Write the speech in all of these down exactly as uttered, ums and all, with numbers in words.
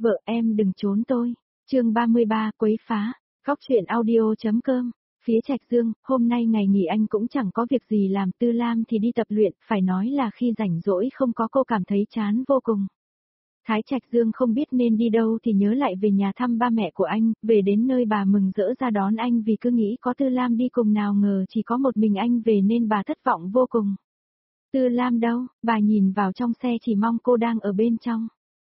Vợ em đừng trốn tôi. Chương ba mươi ba quấy phá. Góc truyện audio.com. Phía Trạch Dương, hôm nay ngày nghỉ anh cũng chẳng có việc gì làm, Tư Lam thì đi tập luyện, phải nói là khi rảnh rỗi không có cô cảm thấy chán vô cùng. Thái Trạch Dương không biết nên đi đâu thì nhớ lại về nhà thăm ba mẹ của anh, về đến nơi bà mừng rỡ ra đón anh vì cứ nghĩ có Tư Lam đi cùng, nào ngờ chỉ có một mình anh về nên bà thất vọng vô cùng. Tư Lam đâu, bà nhìn vào trong xe chỉ mong cô đang ở bên trong.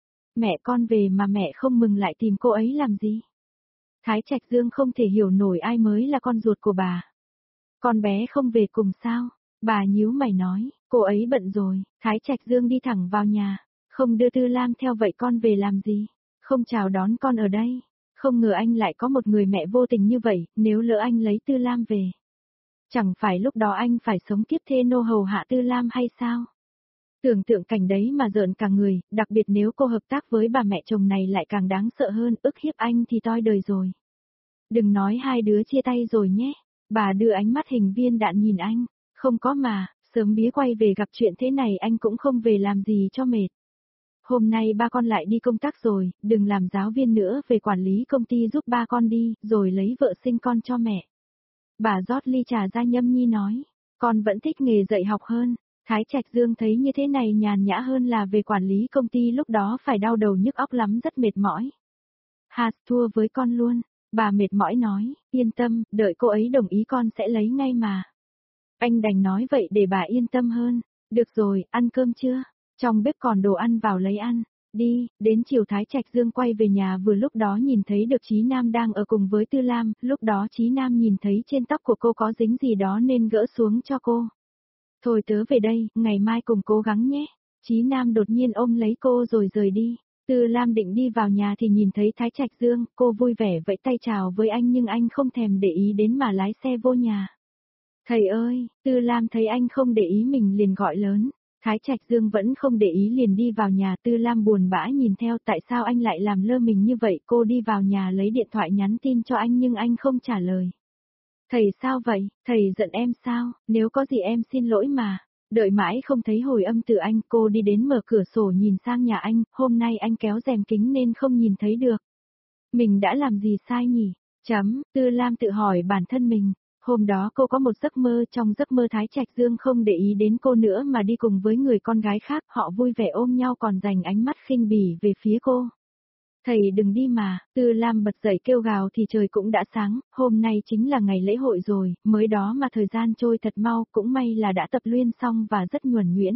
Mẹ con về mà mẹ không mừng lại tìm cô ấy làm gì? Thái Trạch Dương không thể hiểu nổi ai mới là con ruột của bà. Con bé không về cùng sao? Bà nhíu mày nói, cô ấy bận rồi. Thái Trạch Dương đi thẳng vào nhà, không đưa Tư Lam theo, vậy con về làm gì? Không chào đón con ở đây. Không ngờ anh lại có một người mẹ vô tình như vậy, nếu lỡ anh lấy Tư Lam về. Chẳng phải lúc đó anh phải sống kiếp thê nô hầu hạ Tư Lam hay sao? Tưởng tượng cảnh đấy mà rợn cả người, đặc biệt nếu cô hợp tác với bà mẹ chồng này lại càng đáng sợ hơn, ức hiếp anh thì toi đời rồi. Đừng nói hai đứa chia tay rồi nhé. Bà đưa ánh mắt hình viên đạn nhìn anh. Không có mà, sớm bía quay về gặp chuyện thế này anh cũng không về làm gì cho mệt. Hôm nay ba con lại đi công tác rồi, đừng làm giáo viên nữa, về quản lý công ty giúp ba con đi, rồi lấy vợ sinh con cho mẹ. Bà rót ly trà ra nhâm nhi nói, con vẫn thích nghề dạy học hơn. Thái Trạch Dương thấy như thế này nhàn nhã hơn là về quản lý công ty, lúc đó phải đau đầu nhức óc lắm, rất mệt mỏi. Hà, thua với con luôn. Bà mệt mỏi nói, yên tâm, đợi cô ấy đồng ý con sẽ lấy ngay mà. Anh đành nói vậy để bà yên tâm hơn. Được rồi, ăn cơm chưa? Trong bếp còn đồ ăn, vào lấy ăn. Đi. Đến chiều Thái Trạch Dương quay về nhà, vừa lúc đó nhìn thấy được Chí Nam đang ở cùng với Tư Lam, lúc đó Chí Nam nhìn thấy trên tóc của cô có dính gì đó nên gỡ xuống cho cô. Thôi tớ về đây, ngày mai cùng cố gắng nhé. Chí Nam đột nhiên ôm lấy cô rồi rời đi. Tư Lam định đi vào nhà thì nhìn thấy Thái Trạch Dương, cô vui vẻ vẫy tay chào với anh nhưng anh không thèm để ý đến mà lái xe vô nhà. Thầy ơi, Tư Lam thấy anh không để ý mình liền gọi lớn. Thái Trạch Dương vẫn không để ý liền đi vào nhà. Tư Lam buồn bã nhìn theo, tại sao anh lại làm lơ mình như vậy? Cô đi vào nhà lấy điện thoại nhắn tin cho anh nhưng anh không trả lời. Thầy sao vậy? Thầy giận em sao? Nếu có gì em xin lỗi mà. Đợi mãi không thấy hồi âm từ anh, cô đi đến mở cửa sổ nhìn sang nhà anh, hôm nay anh kéo rèm kính nên không nhìn thấy được. Mình đã làm gì sai nhỉ? Chấm, Tư Lam tự hỏi bản thân mình. Hôm đó cô có một giấc mơ, trong giấc mơ Thái Trạch Dương không để ý đến cô nữa mà đi cùng với người con gái khác, họ vui vẻ ôm nhau còn dành ánh mắt khinh bỉ về phía cô. Thầy đừng đi mà, Tư Lam bật dậy kêu gào thì trời cũng đã sáng, hôm nay chính là ngày lễ hội rồi, mới đó mà thời gian trôi thật mau, cũng may là đã tập luyện xong và rất nhuần nhuyễn.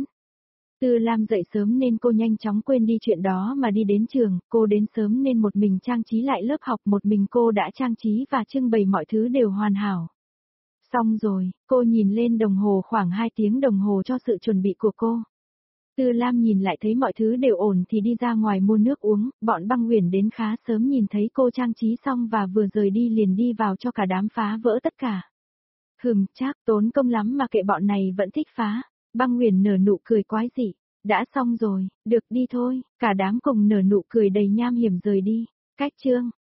Tư Lam dậy sớm nên cô nhanh chóng quên đi chuyện đó mà đi đến trường, cô đến sớm nên một mình trang trí lại lớp học, một mình cô đã trang trí và trưng bày mọi thứ đều hoàn hảo. Xong rồi, cô nhìn lên đồng hồ, khoảng hai tiếng đồng hồ cho sự chuẩn bị của cô. Tư Lam nhìn lại thấy mọi thứ đều ổn thì đi ra ngoài mua nước uống, bọn Băng Uyển đến khá sớm nhìn thấy cô trang trí xong và vừa rời đi liền đi vào cho cả đám phá vỡ tất cả. Hừm, chắc tốn công lắm mà kệ, bọn này vẫn thích phá. Băng Uyển nở nụ cười quái dị. Đã xong rồi, được đi thôi, cả đám cùng nở nụ cười đầy nham hiểm rời đi. Cách chương